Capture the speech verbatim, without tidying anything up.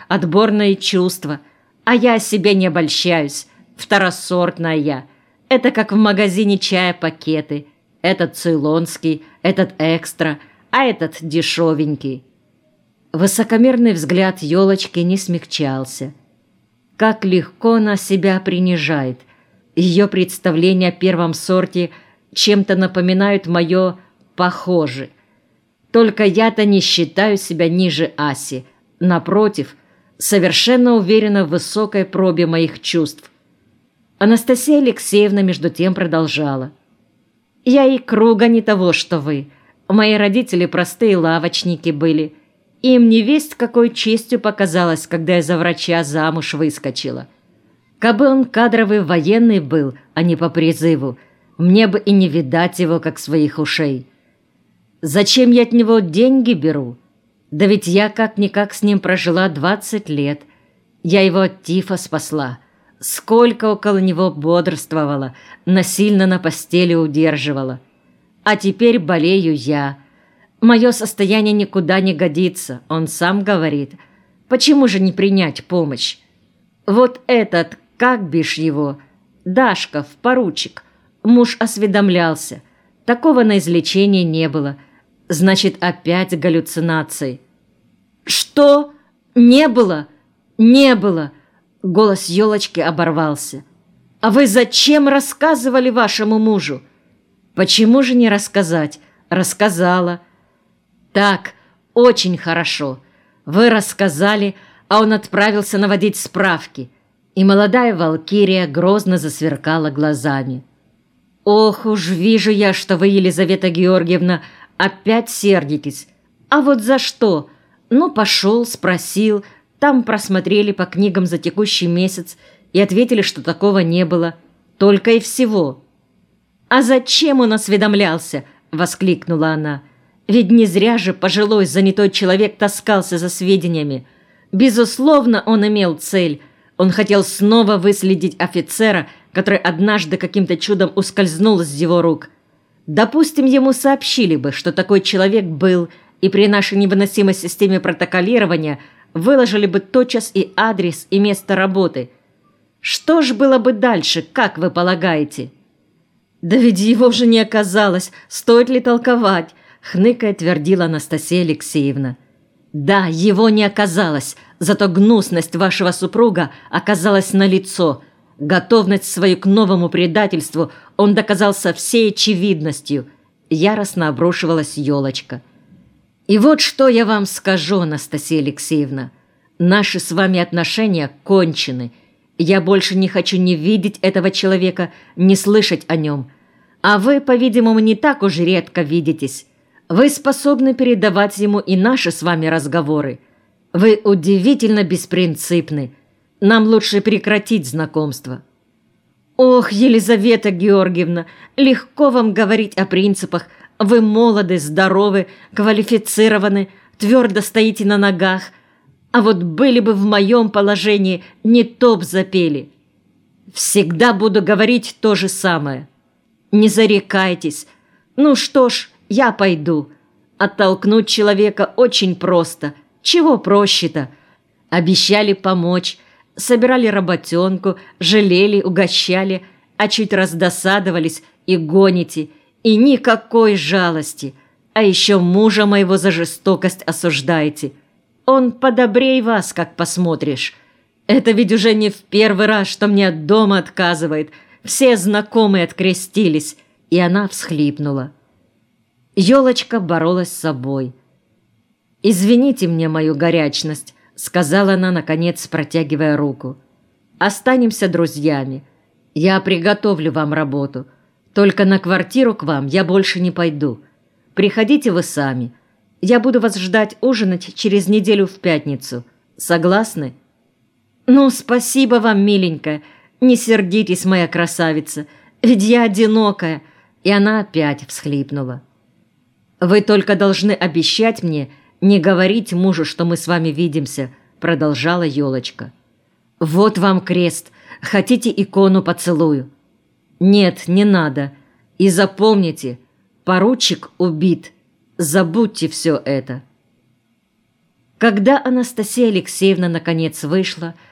отборные чувства. А я о себе не обольщаюсь. Второсортная я. Это как в магазине чая пакеты. Этот цейлонский, этот экстра, а этот дешевенький. Высокомерный взгляд елочки не смягчался. Как легко она себя принижает. Ее представления о первом сорте чем-то напоминают мое «похоже». Только я-то не считаю себя ниже Аси. Напротив, совершенно уверена в высокой пробе моих чувств. Анастасия Алексеевна между тем продолжала. «Я и круга не того, что вы. Мои родители простые лавочники были. Им не весть какой честью показалось, когда я за врача замуж выскочила. Кабы он кадровый военный был, а не по призыву, мне бы и не видать его, как своих ушей. Зачем я от него деньги беру? Да ведь я как-никак с ним прожила двадцать лет. Я его от тифа спасла. Сколько около него бодрствовала, насильно на постели удерживала. А теперь болею я. Мое состояние никуда не годится, он сам говорит. Почему же не принять помощь? Вот этот, как бишь его, Дашков, поручик, муж осведомлялся. Такого на излечение не было. Значит, опять галлюцинации. «Что? Не было? Не было!» Голос елочки оборвался. «А вы зачем рассказывали вашему мужу?» «Почему же не рассказать? Рассказала». «Так, очень хорошо. Вы рассказали, а он отправился наводить справки». И молодая валькирия грозно засверкала глазами. «Ох уж вижу я, что вы, Елизавета Георгиевна, опять сердитесь. А вот за что? Ну, пошел, спросил, там просмотрели по книгам за текущий месяц и ответили, что такого не было. Только и всего». «А зачем он осведомлялся?» — воскликнула она. «Ведь не зря же пожилой занятой человек таскался за сведениями. Безусловно, он имел цель. Он хотел снова выследить офицера, который однажды каким-то чудом ускользнул из его рук. Допустим, ему сообщили бы, что такой человек был, и при нашей невыносимой системе протоколирования выложили бы тотчас и адрес, и место работы. Что ж было бы дальше, как вы полагаете?» «Да ведь его же не оказалось, стоит ли толковать?» — хныкая твердила Анастасия Алексеевна. «Да, его не оказалось, зато гнусность вашего супруга оказалась налицо. Готовность свою к новому предательству он доказал со всей очевидностью». Яростно обрушивалась елочка. «И вот что я вам скажу, Анастасия Алексеевна. Наши с вами отношения кончены. Я больше не хочу ни видеть этого человека, ни слышать о нем. А вы, по-видимому, не так уж редко видитесь. Вы способны передавать ему и наши с вами разговоры. Вы удивительно беспринципны. Нам лучше прекратить знакомство». «Ох, Елизавета Георгиевна, легко вам говорить о принципах. Вы молоды, здоровы, квалифицированы, твердо стоите на ногах. А вот были бы в моем положении, не то б запели. Всегда буду говорить то же самое. Не зарекайтесь. Ну что ж, я пойду. Оттолкнуть человека очень просто. Чего проще-то? Обещали помочь, собирали работенку, жалели, угощали, а чуть раздосадовались и гоните. И никакой жалости. А еще мужа моего за жестокость осуждаете. Он подобрей вас, как посмотришь. Это ведь уже не в первый раз, что мне от дома отказывает. Все знакомые открестились». И она всхлипнула. Елочка боролась с собой. «Извините мне мою горячность», — сказала она, наконец, протягивая руку. «Останемся друзьями. Я приготовлю вам работу. Только на квартиру к вам я больше не пойду. Приходите вы сами. Я буду вас ждать ужинать через неделю в пятницу. Согласны?» «Ну, спасибо вам, миленькая. Не сердитесь, моя красавица. Ведь я одинокая». И она опять всхлипнула. «Вы только должны обещать мне не говорить мужу, что мы с вами видимся», — продолжала елочка. «Вот вам крест. Хотите, икону поцелую?» «Нет, не надо. И запомните, поручик убит. Забудьте все это». Когда Анастасия Алексеевна наконец вышла,